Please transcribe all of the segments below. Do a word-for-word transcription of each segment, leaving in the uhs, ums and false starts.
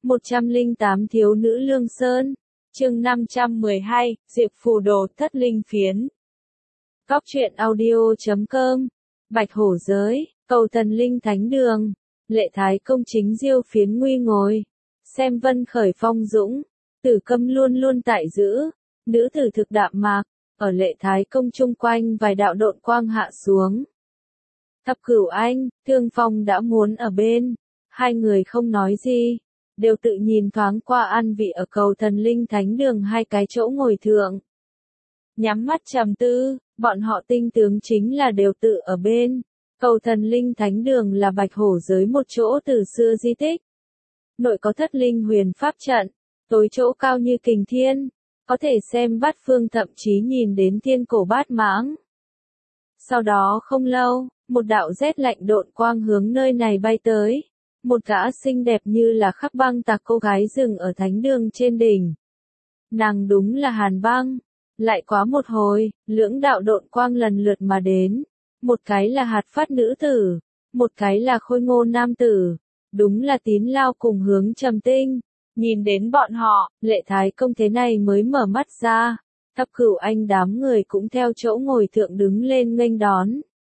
một trăm lẻ tám Thiếu nữ Lương Sơn. Chương năm trăm mười hai, Diệp Phù Đồ Thất Linh Phiến. Góc truyện audio chấm com. Bạch Hổ Giới, Cầu Thần Linh Thánh Đường. Lệ Thái Công chính diêu phiến nguy ngồi. Xem vân khởi phong dũng. Tử Câm luôn luôn tại giữ. Nữ tử thực đạm mạc. Ở Lệ Thái Công chung quanh vài đạo độn quang hạ xuống. Thập Cửu Anh, Thương Phong đã muốn ở bên. Hai người không nói gì. Đều tự nhìn thoáng qua an vị ở Cầu Thần Linh Thánh Đường hai cái chỗ ngồi thượng. Nhắm mắt trầm tư, bọn họ tinh tướng chính là đều tự ở bên. Cầu Thần Linh Thánh Đường là Bạch Hổ Giới một chỗ từ xưa di tích. Nội có Thất Linh Huyền Pháp Trận, tối chỗ cao như kình thiên, có thể xem bát phương thậm chí nhìn đến thiên cổ bát mãng. Sau đó không lâu, một đạo rét lạnh độn quang hướng nơi này bay tới. Một gã xinh đẹp như là khắc băng tạc cô gái dừng ở thánh đường trên đỉnh. Nàng đúng là Hàn Băng. Lại quá một hồi, lưỡng đạo độn quang lần lượt mà đến. Một cái là hạt phát nữ tử, một cái là khôi ngô nam tử. Đúng là Tín Lao cùng Hướng Trầm Tinh. Nhìn đến bọn họ, Lệ Thái Công thế này mới mở mắt ra. Thập Cửu Anh đám người cũng theo chỗ ngồi thượng đứng lên nghênh đón.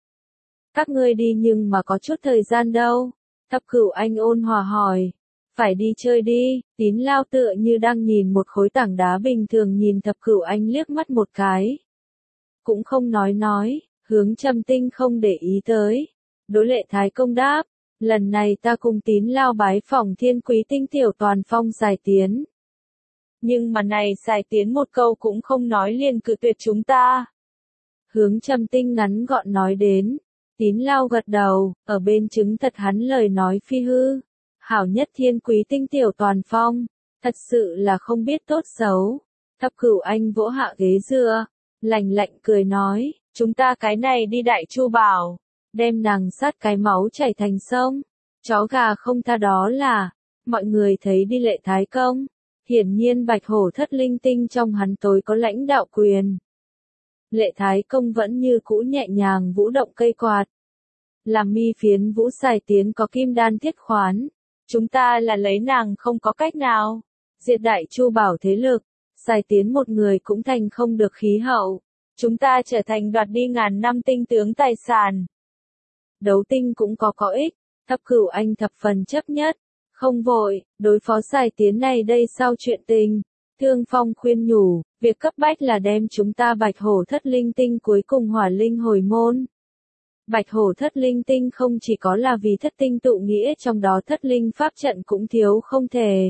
Các ngươi đi nhưng mà có chút thời gian đâu. Thập Cửu Anh ôn hòa hỏi. Phải đi chơi đi. Tín Lao tựa như đang nhìn một khối tảng đá bình thường nhìn Thập Cửu Anh liếc mắt một cái. Cũng không nói nói, Hướng Trầm Tinh không để ý tới. Đối Lệ Thái Công đáp. Lần này ta cùng Tín Lao bái phỏng Thiên Quý Tinh Tiểu Toàn Phong Sài Tiến. Nhưng mà này Sài Tiến một câu cũng không nói liền cự tuyệt chúng ta. Hướng Trầm Tinh ngắn gọn nói đến. Tín Lao gật đầu, ở bên chứng thật hắn lời nói phi hư. Hảo nhất Thiên Quý Tinh Tiểu Toàn Phong, thật sự là không biết tốt xấu. Thập Cửu Anh vỗ hạ ghế dựa, lạnh lạnh cười nói, chúng ta cái này đi Đại Chu Bảo, đem nàng sát cái máu chảy thành sông, chó gà không tha đó là, mọi người thấy đi Lệ Thái Công. Hiển nhiên Bạch Hổ Thất Linh Tinh trong hắn tối có lãnh đạo quyền. Lệ Thái Công vẫn như cũ nhẹ nhàng vũ động cây quạt. Làm mi phiến vũ Sài Tiến có kim đan thiết khoán. Chúng ta là lấy nàng không có cách nào. Diệt Đại Chu Bảo thế lực. Sài Tiến một người cũng thành không được khí hậu. Chúng ta trở thành đoạt đi ngàn năm tinh tướng tài sản. Đấu tinh cũng có có ích. Thập Cửu Anh thập phần chấp nhất. Không vội, đối phó Sài Tiến này đây sau chuyện tình. Thương Phong khuyên nhủ, việc cấp bách là đem chúng ta Bạch Hổ Thất Linh Tinh cuối cùng hỏa linh hồi môn. Bạch Hổ Thất Linh Tinh không chỉ có là vì thất tinh tụ nghĩa trong đó thất linh pháp trận cũng thiếu không thể.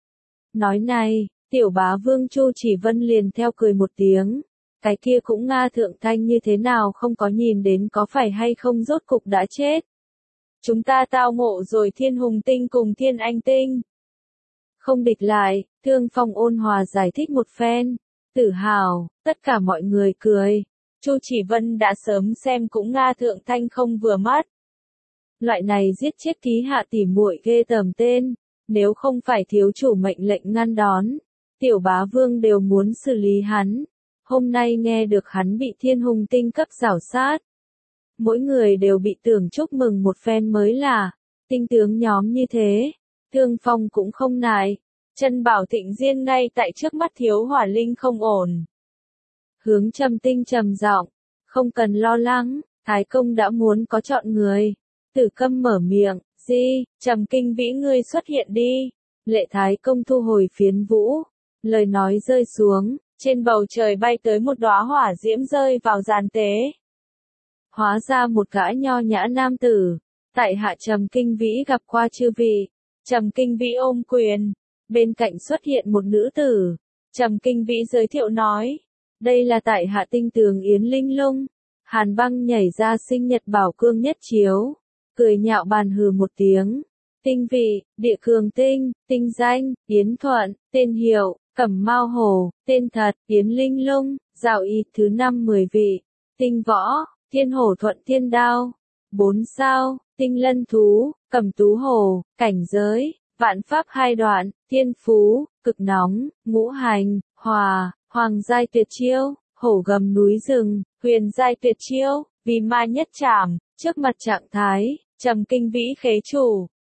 Nói này, tiểu bá vương Chu Chỉ Vân liền theo cười một tiếng. Cái kia cũng Nga thượng thanh như thế nào không có nhìn đến có phải hay không rốt cục đã chết. Chúng ta tao ngộ rồi Thiên Hùng Tinh cùng Thiên Anh Tinh. Không địch lại, Thương Phong ôn hòa giải thích một phen. Tự hào, tất cả mọi người cười. Chu Chỉ Vân đã sớm xem cũng Nga thượng thanh không vừa mắt. Loại này giết chết ký hạ tỉ muội ghê tởm tên, nếu không phải thiếu chủ mệnh lệnh ngăn đón, tiểu bá vương đều muốn xử lý hắn. Hôm nay nghe được hắn bị Thiên Hùng Tinh cấp rảo sát. Mỗi người đều bị tưởng chúc mừng một phen mới là, tinh tướng nhóm như thế. Thương Phong cũng không nại, Trân Bảo Thịnh Diên ngay tại trước mắt thiếu hỏa linh không ổn. Hướng Trầm Tinh trầm giọng, không cần lo lắng, Thái Công đã muốn có chọn người. Tử Câm mở miệng, di, Trầm Kinh Vĩ ngươi xuất hiện đi. Lệ Thái Công thu hồi phiến vũ, lời nói rơi xuống, trên bầu trời bay tới một đóa hỏa diễm rơi vào giàn tế. Hóa ra một gã nho nhã nam tử, tại hạ Trầm Kinh Vĩ gặp qua chư vị. Trầm Kinh Vĩ ôm quyền, bên cạnh xuất hiện một nữ tử. Trầm Kinh Vĩ giới thiệu nói, đây là tại hạ tinh tường Yến Linh Lung. Hàn Băng nhảy ra sinh nhật bảo cương nhất chiếu, cười nhạo bàn hừ một tiếng. Tinh vị, địa cường tinh, tinh danh, Yến Thuận, tên hiệu, Cẩm Mao Hồ, tên thật, Yến Linh Lung, dạo y thứ năm mười vị. Tinh võ, Thiên Hổ Thuận Thiên Đao, bốn sao, Tinh Lân Thú, Cẩm Tú Hồ, cảnh giới, vạn pháp hai đoạn, thiên phú, cực nóng, ngũ hành, hòa, hoàng giai tuyệt chiêu, hổ gầm núi rừng, huyền giai tuyệt chiêu, vì ma nhất trảm, trước mặt trạng thái, Trầm Kinh Vĩ khế chủ,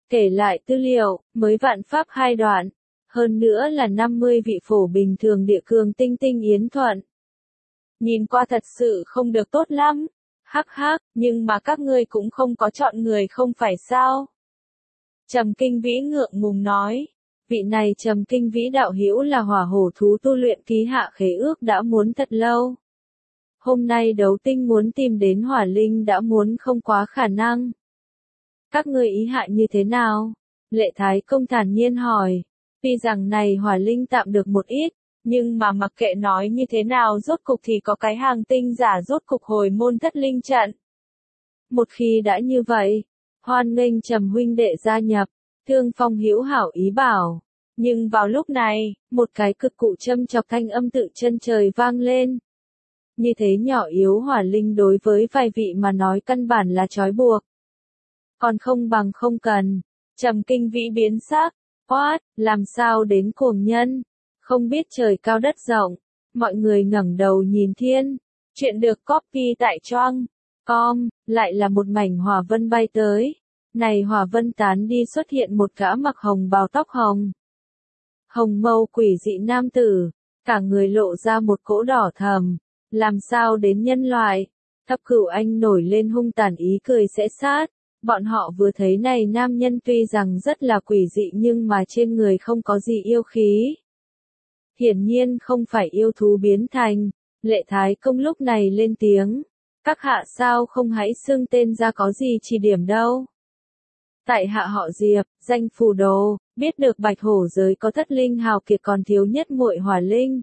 Kể lại tư liệu, mới vạn pháp hai đoạn. Hơn nữa là năm mươi vị phổ bình thường địa cường tinh tinh yến thuận. Nhìn qua thật sự không được tốt lắm. Hắc hắc, nhưng mà các ngươi cũng không có chọn người không phải sao? Trầm Kinh Vĩ ngượng ngùng nói. Vị này Trầm Kinh Vĩ đạo hữu là hỏa hổ thú tu luyện ký hạ khế ước đã muốn thật lâu. Hôm nay đấu tinh muốn tìm đến hỏa linh đã muốn không quá khả năng. Các ngươi ý hạ như thế nào? Lệ Thái Công thản nhiên hỏi. Tuy rằng này hỏa linh tạm được một ít, nhưng mà mặc kệ nói như thế nào rốt cục thì có cái hàng tinh giả rốt cục hồi môn thất linh trận. Một khi đã như vậy, hoan nghênh Trầm huynh đệ gia nhập, Thương Phong hữu hảo ý bảo. Nhưng vào lúc này, một cái cực cụ châm chọc thanh âm tự chân trời vang lên. Như thế nhỏ yếu hỏa linh đối với vài vị mà nói căn bản là trói buộc. Còn không bằng không cần. Trầm Kinh Vĩ biến sắc. What, làm sao đến cuồng nhân? Không biết trời cao đất rộng. Mọi người ngẩng đầu nhìn thiên. Chuyện được copy tại choang. Com, lại là một mảnh hỏa vân bay tới. Này hỏa vân tán đi xuất hiện một gã mặc hồng bào tóc hồng. Hồng mâu quỷ dị nam tử. Cả người lộ ra một cỗ đỏ thầm. Làm sao đến nhân loại? Thập Cửu Anh nổi lên hung tàn ý cười sẽ sát. Bọn họ vừa thấy này nam nhân tuy rằng rất là quỷ dị nhưng mà trên người không có gì yêu khí. Hiển nhiên không phải yêu thú biến thành. Lệ Thái Công lúc này lên tiếng. Các hạ sao không hãy xưng tên ra có gì chỉ điểm đâu. Tại hạ họ Diệp, danh Phù Đồ, biết được Bạch Hổ giới có thất linh hào kiệt còn thiếu nhất muội hỏa linh.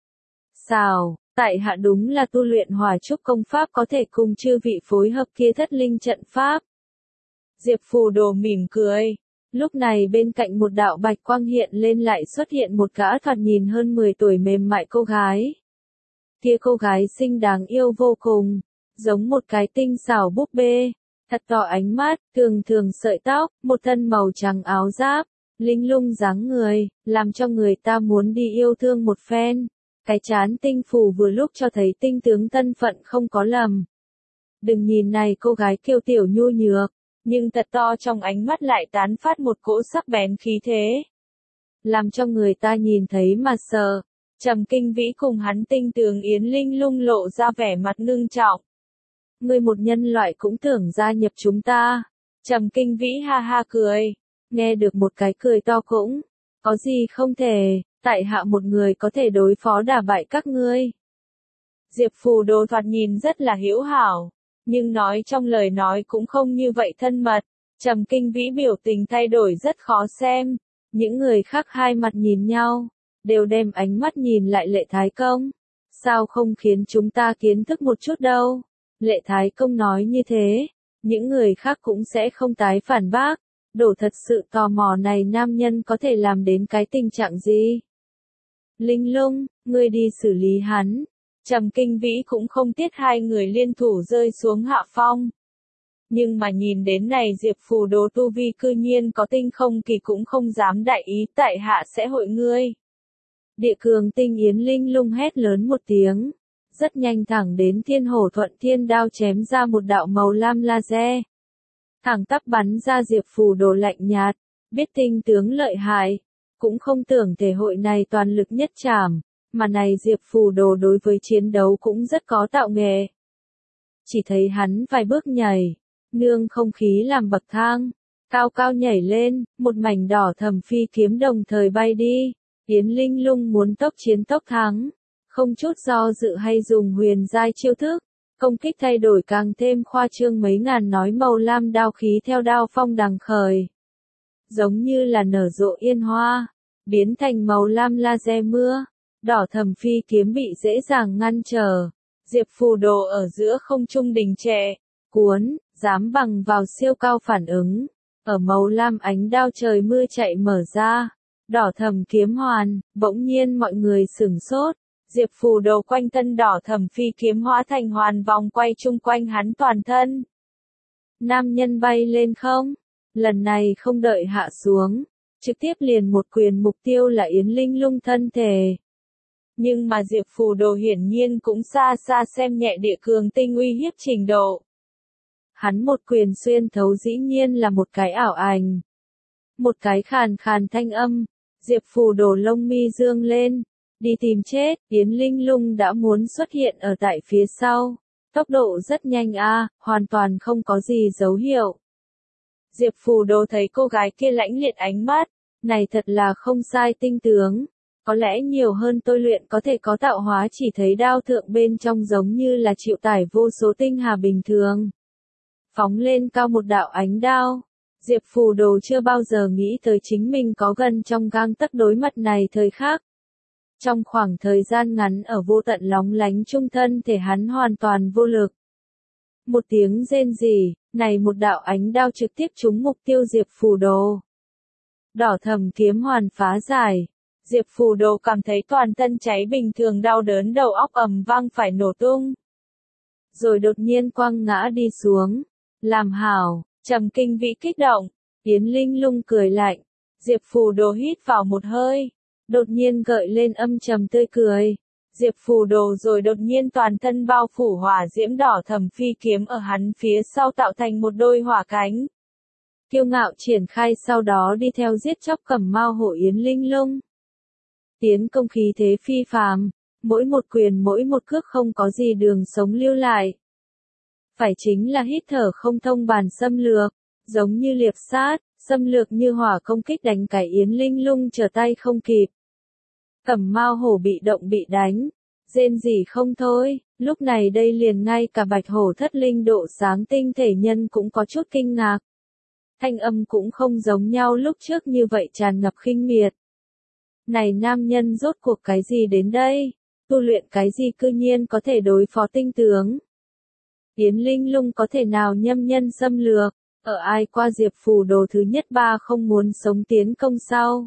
Sao, tại hạ đúng là tu luyện hỏa trúc công pháp có thể cùng chư vị phối hợp kia thất linh trận pháp. Diệp Phù Đồ mỉm cười. Lúc này bên cạnh một đạo bạch quang hiện lên lại xuất hiện một gã thoạt nhìn hơn mười tuổi mềm mại cô gái. Kia cô gái xinh đáng yêu vô cùng, giống một cái tinh xảo búp bê, thật to ánh mắt, thường thường sợi tóc, một thân màu trắng áo giáp, linh lung dáng người, làm cho người ta muốn đi yêu thương một phen. Cái chán tinh phù vừa lúc cho thấy tinh tướng thân phận không có lầm. Đừng nhìn này cô gái kiêu tiểu nhu nhược, nhưng thật to trong ánh mắt lại tán phát một cỗ sắc bén khí thế. Làm cho người ta nhìn thấy mà sợ. Trầm Kinh Vĩ cùng hắn tinh tướng Yến Linh Lung lộ ra vẻ mặt ngưng trọng. Ngươi một nhân loại cũng tưởng gia nhập chúng ta. Trầm Kinh Vĩ ha ha cười. Nghe được một cái cười to cũng. Có gì không thể, tại hạ một người có thể đối phó đả bại các ngươi. Diệp Phù Đồ thoạt nhìn rất là hữu hảo. Nhưng nói trong lời nói cũng không như vậy thân mật. Trầm Kinh Vĩ biểu tình thay đổi rất khó xem. Những người khác hai mặt nhìn nhau, đều đem ánh mắt nhìn lại Lệ Thái Công. Sao không khiến chúng ta kiến thức một chút đâu? Lệ Thái Công nói như thế, những người khác cũng sẽ không tái phản bác. Đổ thật sự tò mò này nam nhân có thể làm đến cái tình trạng gì? Linh Lung, ngươi đi xử lý hắn. Trầm Kinh Vĩ cũng không tiếc hai người liên thủ rơi xuống hạ phong. Nhưng mà nhìn đến này Diệp Phù Đồ tu vi cư nhiên có tinh không kỳ cũng không dám đại ý, tại hạ sẽ hội ngươi. Địa cường tinh Yến Linh Lung hét lớn một tiếng. Rất nhanh thẳng đến Thiên Hổ Thuận Thiên đao chém ra một đạo màu lam laser. Thẳng tắp bắn ra Diệp Phù Đồ lạnh nhạt. Biết tinh tướng lợi hại. Cũng không tưởng thể hội này toàn lực nhất trảm. Mà này Diệp Phù Đồ đối với chiến đấu cũng rất có tạo nghệ. Chỉ thấy hắn vài bước nhảy. Nương không khí làm bậc thang. Cao cao nhảy lên. Một mảnh đỏ thầm phi kiếm đồng thời bay đi. Yến Linh Lung muốn tốc chiến tốc thắng. Không chút do dự hay dùng huyền giai chiêu thức. Công kích thay đổi càng thêm khoa trương mấy ngàn nói màu lam đao khí theo đao phong đằng khởi. Giống như là nở rộ yên hoa. Biến thành màu lam laser mưa. Đỏ thầm phi kiếm bị dễ dàng ngăn trở. Diệp Phù Đồ ở giữa không trung đình trệ. Cuốn, dám bằng vào siêu cao phản ứng. Ở màu lam ánh đao trời mưa chạy mở ra. Đỏ thầm kiếm hoàn, bỗng nhiên mọi người sửng sốt. Diệp Phù Đồ quanh thân đỏ thầm phi kiếm hóa thành hoàn vòng quay chung quanh hắn toàn thân. Nam nhân bay lên không? Lần này không đợi hạ xuống. Trực tiếp liền một quyền mục tiêu là Yến Linh Lung thân thể. Nhưng mà Diệp Phù Đồ hiển nhiên cũng xa xa xem nhẹ địa cường tinh uy hiếp trình độ. Hắn một quyền xuyên thấu dĩ nhiên là một cái ảo ảnh. Một cái khàn khàn thanh âm, Diệp Phù Đồ lông mi dương lên, đi tìm chết, Yến Linh Lung đã muốn xuất hiện ở tại phía sau. Tốc độ rất nhanh a, hoàn toàn không có gì dấu hiệu. Diệp Phù Đồ thấy cô gái kia lãnh liệt ánh mắt, này thật là không sai tinh tướng. Có lẽ nhiều hơn tôi luyện có thể có tạo hóa, chỉ thấy đao thượng bên trong giống như là chịu tải vô số tinh hà bình thường. Phóng lên cao một đạo ánh đao. Diệp Phù Đồ chưa bao giờ nghĩ tới chính mình có gần trong gang tấc đối mặt này thời khắc. Trong khoảng thời gian ngắn ở vô tận lóng lánh trung thân thể hắn hoàn toàn vô lực. Một tiếng rên rỉ, này một đạo ánh đao trực tiếp trúng mục tiêu Diệp Phù Đồ. Đỏ thầm kiếm hoàn phá giải. Diệp Phù Đồ cảm thấy toàn thân cháy bình thường, đau đớn, đầu óc ầm vang phải nổ tung. Rồi đột nhiên quăng ngã đi xuống. Làm hảo, Trầm Kinh Vĩ kích động. Yến Linh Lung cười lạnh. Diệp Phù Đồ hít vào một hơi. Đột nhiên gợi lên âm trầm tươi cười. Diệp Phù Đồ rồi đột nhiên toàn thân bao phủ hỏa diễm đỏ thầm, phi kiếm ở hắn phía sau tạo thành một đôi hỏa cánh. Kiêu ngạo triển khai, sau đó đi theo giết chóc Cẩm Mao Hổ Yến Linh Lung. Tiến công khí thế phi phàm, mỗi một quyền mỗi một cước không có gì đường sống lưu lại. Phải chính là hít thở không thông bàn xâm lược, giống như liệp sát, xâm lược như hỏa công kích đánh cái Yến Linh Lung trở tay không kịp. Cẩm Mao Hổ bị động bị đánh, rên rỉ không thôi, lúc này đây liền ngay cả Bạch Hổ thất linh độ sáng tinh thể nhân cũng có chút kinh ngạc. Thanh âm cũng không giống nhau lúc trước như vậy tràn ngập khinh miệt. Này nam nhân rốt cuộc cái gì đến đây? Tu luyện cái gì cư nhiên có thể đối phó tinh tướng? Yến Linh Lung có thể nào nhâm nhân xâm lược? Ở ai qua Diệp Phù Đồ thứ nhất ba không muốn sống tiến công sau.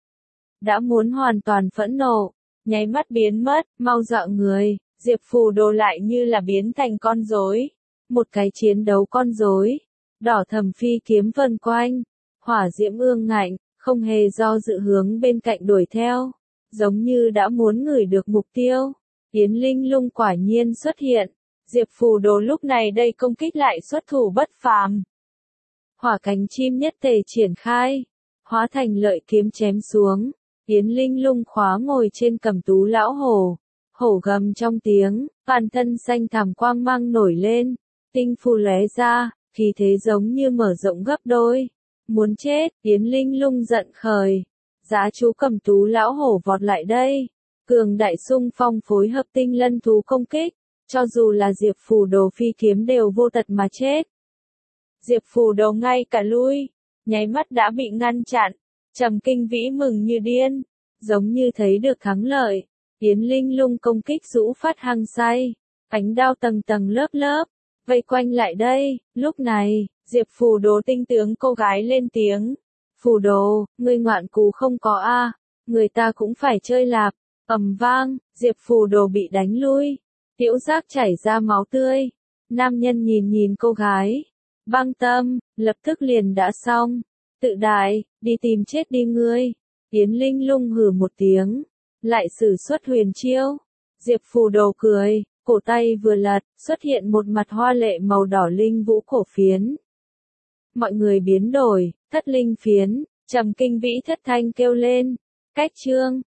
Đã muốn hoàn toàn phẫn nộ, nháy mắt biến mất, mau dọa người, Diệp Phù Đồ lại như là biến thành con rối. Một cái chiến đấu con rối. Đỏ thầm phi kiếm vần quanh, hỏa diễm ương ngạnh, không hề do dự hướng bên cạnh đuổi theo, giống như đã muốn ngửi được mục tiêu. Yến Linh Lung quả nhiên xuất hiện, Diệp Phù Đồ lúc này đây công kích lại xuất thủ bất phàm. Hỏa cánh chim nhất tề triển khai, hóa thành lợi kiếm chém xuống, Yến Linh Lung khóa ngồi trên Cẩm Tú lão hổ, hổ gầm trong tiếng, toàn thân xanh thẳm quang mang nổi lên, tinh phù lóe ra, khí thế giống như mở rộng gấp đôi. Muốn chết, Yến Linh Lung giận khởi. Giá chú Cẩm Tú lão hổ vọt lại đây. Cường đại xung phong phối hợp tinh lân thú công kích. Cho dù là Diệp Phù Đồ phi kiếm đều vô tật mà chết. Diệp Phù Đồ ngay cả lui, nháy mắt đã bị ngăn chặn. Trầm Kinh Vĩ mừng như điên, giống như thấy được thắng lợi. Yến Linh Lung công kích rũ phát hăng say. Ánh đao tầng tầng lớp lớp. Vây quanh lại đây, lúc này, Diệp Phù Đồ tinh tướng cô gái lên tiếng. Phù Đồ, ngươi ngoạn cú không có a, người ta cũng phải chơi lạp. Ầm vang, Diệp Phù Đồ bị đánh lui. Tiểu giác chảy ra máu tươi. Nam nhân nhìn nhìn cô gái. Băng tâm, lập tức liền đã xong. Tự đại, đi tìm chết đi ngươi. Yến Linh Lung hừ một tiếng. Lại sử xuất huyền chiêu. Diệp Phù Đồ cười. Cổ tay vừa lật, xuất hiện một mặt hoa lệ màu đỏ linh vũ cổ phiến. Mọi người biến đổi, thất linh phiến, Trầm Kinh Vĩ thất thanh kêu lên. Cách chương,